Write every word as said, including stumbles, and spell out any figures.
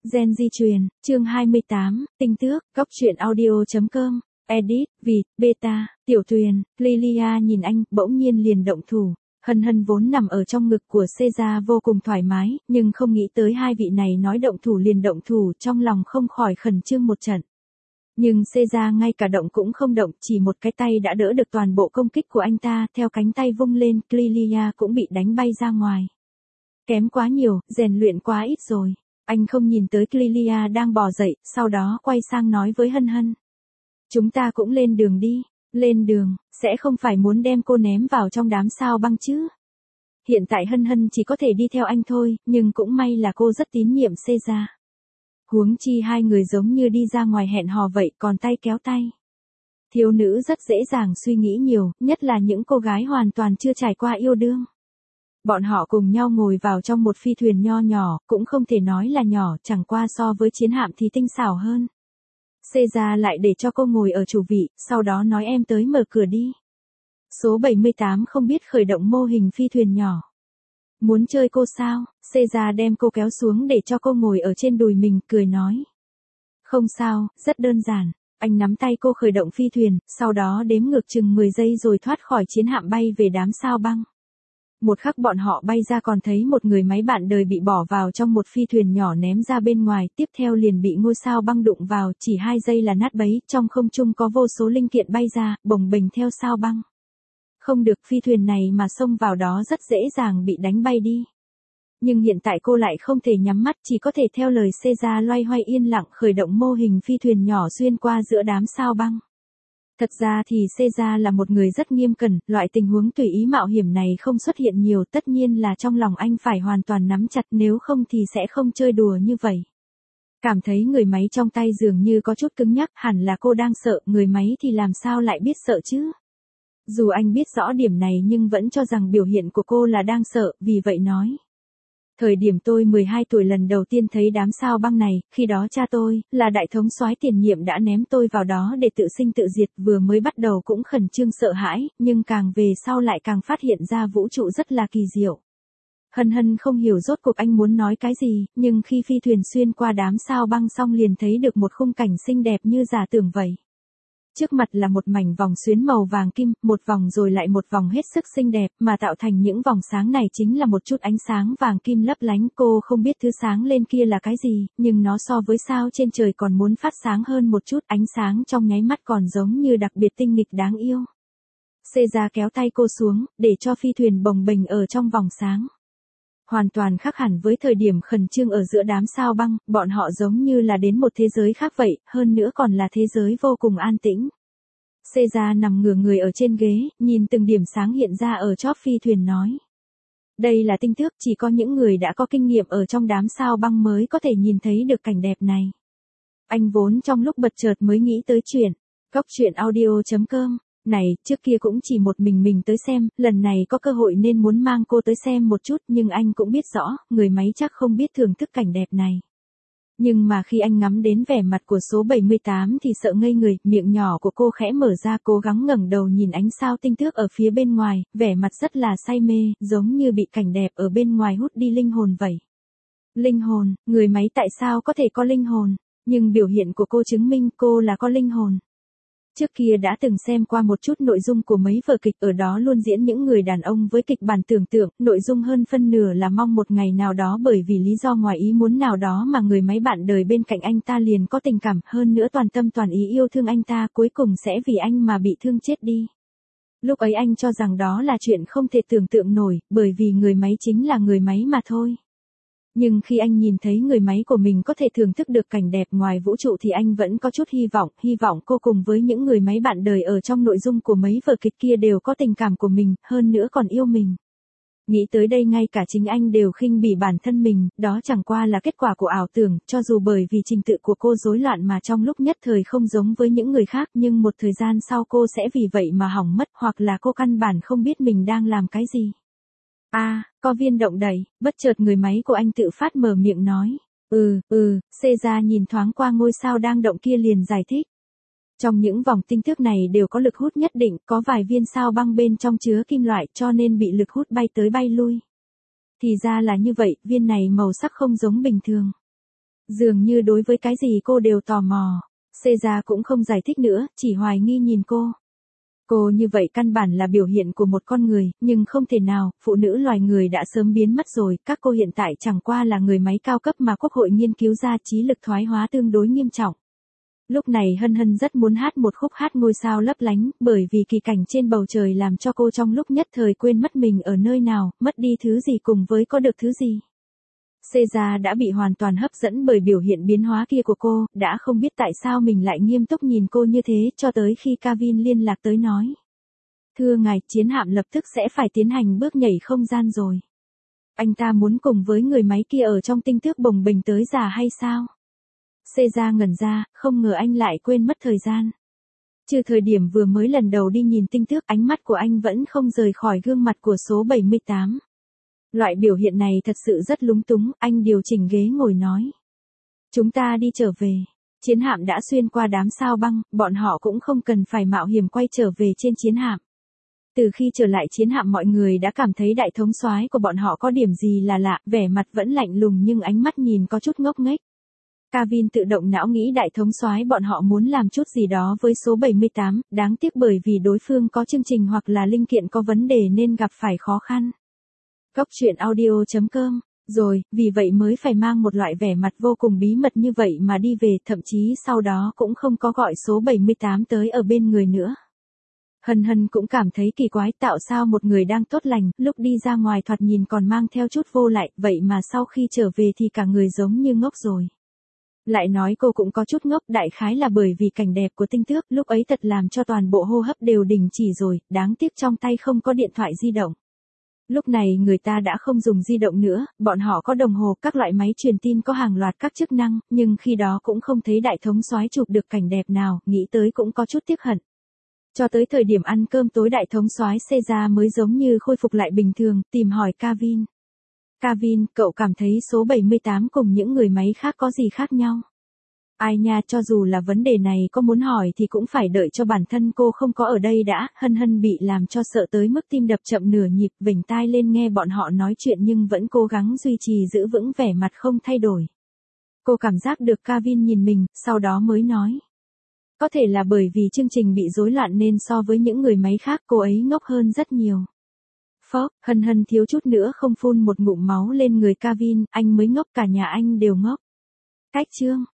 Gen di truyền, chương hai mươi tám, tinh tước, góc truyện audio.com, edit, vịt, beta, tiểu tuyền, Lilia nhìn anh, bỗng nhiên liền động thủ. Hân Hân vốn nằm ở trong ngực của Caesar vô cùng thoải mái, nhưng không nghĩ tới hai vị này nói động thủ liền động thủ, trong lòng không khỏi khẩn trương một trận. Nhưng Caesar ngay cả động cũng không động, chỉ một cái tay đã đỡ được toàn bộ công kích của anh ta, theo cánh tay vung lên, Lilia cũng bị đánh bay ra ngoài. Kém quá nhiều, rèn luyện quá ít rồi. Anh không nhìn tới Lilia đang bò dậy, sau đó quay sang nói với Hân Hân. Chúng ta cũng lên đường đi. Lên đường, sẽ không phải muốn đem cô ném vào trong đám sao băng chứ. Hiện tại Hân Hân chỉ có thể đi theo anh thôi, nhưng cũng may là cô rất tín nhiệm Caesar. Huống chi hai người giống như đi ra ngoài hẹn hò vậy, còn tay kéo tay. Thiếu nữ rất dễ dàng suy nghĩ nhiều, nhất là những cô gái hoàn toàn chưa trải qua yêu đương. Bọn họ cùng nhau ngồi vào trong một phi thuyền nho nhỏ, cũng không thể nói là nhỏ, chẳng qua so với chiến hạm thì tinh xảo hơn. Caesar lại để cho cô ngồi ở chủ vị, sau đó nói em tới mở cửa đi. Số bảy mươi tám không biết khởi động mô hình phi thuyền nhỏ. Muốn chơi cô sao? Caesar đem cô kéo xuống để cho cô ngồi ở trên đùi mình, cười nói. Không sao, rất đơn giản. Anh nắm tay cô khởi động phi thuyền, sau đó đếm ngược chừng mười giây rồi thoát khỏi chiến hạm bay về đám sao băng. Một khắc bọn họ bay ra còn thấy một người máy bạn đời bị bỏ vào trong một phi thuyền nhỏ ném ra bên ngoài, tiếp theo liền bị ngôi sao băng đụng vào, chỉ hai giây là nát bấy, trong không trung có vô số linh kiện bay ra, bồng bềnh theo sao băng. Không được, phi thuyền này mà xông vào đó rất dễ dàng bị đánh bay đi. Nhưng hiện tại cô lại không thể nhắm mắt, chỉ có thể theo lời Caesar loay hoay yên lặng khởi động mô hình phi thuyền nhỏ xuyên qua giữa đám sao băng. Thật ra thì Caesar là một người rất nghiêm cẩn, loại tình huống tùy ý mạo hiểm này không xuất hiện nhiều, tất nhiên là trong lòng anh phải hoàn toàn nắm chặt, nếu không thì sẽ không chơi đùa như vậy. Cảm thấy người máy trong tay dường như có chút cứng nhắc, hẳn là cô đang sợ, người máy thì làm sao lại biết sợ chứ? Dù anh biết rõ điểm này nhưng vẫn cho rằng biểu hiện của cô là đang sợ, vì vậy nói. Thời điểm tôi mười hai tuổi lần đầu tiên thấy đám sao băng này, khi đó cha tôi, là đại thống soái tiền nhiệm đã ném tôi vào đó để tự sinh tự diệt, vừa mới bắt đầu cũng khẩn trương sợ hãi, nhưng càng về sau lại càng phát hiện ra vũ trụ rất là kỳ diệu. Hân Hân không hiểu rốt cuộc anh muốn nói cái gì, nhưng khi phi thuyền xuyên qua đám sao băng xong liền thấy được một khung cảnh xinh đẹp như giả tưởng vậy. Trước mặt là một mảnh vòng xuyến màu vàng kim, một vòng rồi lại một vòng hết sức xinh đẹp, mà tạo thành những vòng sáng này chính là một chút ánh sáng vàng kim lấp lánh. Cô không biết thứ sáng lên kia là cái gì, nhưng nó so với sao trên trời còn muốn phát sáng hơn một chút, ánh sáng trong nháy mắt còn giống như đặc biệt tinh nghịch đáng yêu. Caesar kéo tay cô xuống, để cho phi thuyền bồng bềnh ở trong vòng sáng. Hoàn toàn khác hẳn với thời điểm khẩn trương ở giữa đám sao băng, bọn họ giống như là đến một thế giới khác vậy, hơn nữa còn là thế giới vô cùng an tĩnh. Caesar nằm ngửa người ở trên ghế, nhìn từng điểm sáng hiện ra ở chóp phi thuyền nói. Đây là tinh tước, chỉ có những người đã có kinh nghiệm ở trong đám sao băng mới có thể nhìn thấy được cảnh đẹp này. Anh vốn trong lúc bật chợt mới nghĩ tới chuyện, góc truyện audio.com. Này, trước kia cũng chỉ một mình mình tới xem, lần này có cơ hội nên muốn mang cô tới xem một chút, nhưng anh cũng biết rõ, người máy chắc không biết thưởng thức cảnh đẹp này. Nhưng mà khi anh ngắm đến vẻ mặt của số bảy mươi tám thì sợ ngây người, miệng nhỏ của cô khẽ mở ra, cố gắng ngẩng đầu nhìn ánh sao tinh tước ở phía bên ngoài, vẻ mặt rất là say mê, giống như bị cảnh đẹp ở bên ngoài hút đi linh hồn vậy. Linh hồn, người máy tại sao có thể có linh hồn, nhưng biểu hiện của cô chứng minh cô là có linh hồn. Trước kia đã từng xem qua một chút nội dung của mấy vở kịch, ở đó luôn diễn những người đàn ông với kịch bản tưởng tượng, nội dung hơn phân nửa là mong một ngày nào đó bởi vì lý do ngoài ý muốn nào đó mà người máy bạn đời bên cạnh anh ta liền có tình cảm, hơn nữa toàn tâm toàn ý yêu thương anh ta, cuối cùng sẽ vì anh mà bị thương chết đi. Lúc ấy anh cho rằng đó là chuyện không thể tưởng tượng nổi, bởi vì người máy chính là người máy mà thôi. Nhưng khi anh nhìn thấy người máy của mình có thể thưởng thức được cảnh đẹp ngoài vũ trụ thì anh vẫn có chút hy vọng, hy vọng cô cùng với những người máy bạn đời ở trong nội dung của mấy vở kịch kia đều có tình cảm của mình, hơn nữa còn yêu mình. Nghĩ tới đây ngay cả chính anh đều khinh bỉ bản thân mình, đó chẳng qua là kết quả của ảo tưởng, cho dù bởi vì trình tự của cô rối loạn mà trong lúc nhất thời không giống với những người khác, nhưng một thời gian sau cô sẽ vì vậy mà hỏng mất, hoặc là cô căn bản không biết mình đang làm cái gì. A, à, có viên động đẩy, bất chợt người máy của anh tự phát mở miệng nói. Ừ, ừ, Caesar nhìn thoáng qua ngôi sao đang động kia liền giải thích. Trong những vòng tinh tước này đều có lực hút nhất định, có vài viên sao băng bên trong chứa kim loại cho nên bị lực hút bay tới bay lui. Thì ra là như vậy, viên này màu sắc không giống bình thường. Dường như đối với cái gì cô đều tò mò. Caesar cũng không giải thích nữa, chỉ hoài nghi nhìn cô. Cô như vậy căn bản là biểu hiện của một con người, nhưng không thể nào, phụ nữ loài người đã sớm biến mất rồi, các cô hiện tại chẳng qua là người máy cao cấp mà Quốc hội nghiên cứu ra, trí lực thoái hóa tương đối nghiêm trọng. Lúc này Hân Hân rất muốn hát một khúc hát ngôi sao lấp lánh, bởi vì kỳ cảnh trên bầu trời làm cho cô trong lúc nhất thời quên mất mình ở nơi nào, mất đi thứ gì cùng với có được thứ gì. Caesar đã bị hoàn toàn hấp dẫn bởi biểu hiện biến hóa kia của cô, đã không biết tại sao mình lại nghiêm túc nhìn cô như thế, cho tới khi Kevin liên lạc tới nói. Thưa ngài, chiến hạm lập tức sẽ phải tiến hành bước nhảy không gian rồi. Anh ta muốn cùng với người máy kia ở trong tinh tước bồng bềnh tới già hay sao? Caesar ngẩn ra, không ngờ anh lại quên mất thời gian. Trừ thời điểm vừa mới lần đầu đi nhìn tinh tước, ánh mắt của anh vẫn không rời khỏi gương mặt của số bảy mươi tám. Loại biểu hiện này thật sự rất lúng túng, anh điều chỉnh ghế ngồi nói. Chúng ta đi trở về. Chiến hạm đã xuyên qua đám sao băng, bọn họ cũng không cần phải mạo hiểm quay trở về trên chiến hạm. Từ khi trở lại chiến hạm mọi người đã cảm thấy đại thống soái của bọn họ có điểm gì là lạ, vẻ mặt vẫn lạnh lùng nhưng ánh mắt nhìn có chút ngốc nghếch. Kevin tự động não nghĩ đại thống soái bọn họ muốn làm chút gì đó với số bảy mươi tám, đáng tiếc bởi vì đối phương có chương trình hoặc là linh kiện có vấn đề nên gặp phải khó khăn. Góc truyện audio chấm com, rồi, vì vậy mới phải mang một loại vẻ mặt vô cùng bí mật như vậy mà đi về, thậm chí sau đó cũng không có gọi số bảy mươi tám tới ở bên người nữa. Hân Hân cũng cảm thấy kỳ quái, tạo sao một người đang tốt lành, lúc đi ra ngoài thoạt nhìn còn mang theo chút vô lại, vậy mà sau khi trở về thì cả người giống như ngốc rồi. Lại nói cô cũng có chút ngốc, đại khái là bởi vì cảnh đẹp của tinh tước, lúc ấy thật làm cho toàn bộ hô hấp đều đình chỉ rồi, đáng tiếc trong tay không có điện thoại di động. Lúc này người ta đã không dùng di động nữa, bọn họ có đồng hồ, các loại máy truyền tin có hàng loạt các chức năng, nhưng khi đó cũng không thấy đại thống soái chụp được cảnh đẹp nào, nghĩ tới cũng có chút tiếc hận. Cho tới thời điểm ăn cơm tối đại thống soái Caesar mới giống như khôi phục lại bình thường, tìm hỏi Kevin. Kevin, cậu cảm thấy số bảy mươi tám cùng những người máy khác có gì khác nhau? Ai nha, cho dù là vấn đề này có muốn hỏi thì cũng phải đợi cho bản thân cô không có ở đây đã. Hân Hân bị làm cho sợ tới mức tim đập chậm nửa nhịp, vểnh tai lên nghe bọn họ nói chuyện nhưng vẫn cố gắng duy trì giữ vững vẻ mặt không thay đổi. Cô cảm giác được Kevin nhìn mình, sau đó mới nói. Có thể là bởi vì chương trình bị rối loạn nên so với những người máy khác cô ấy ngốc hơn rất nhiều. Phốc, Hân Hân thiếu chút nữa không phun một ngụm máu lên người Kevin, anh mới ngốc, cả nhà anh đều ngốc. Cách chương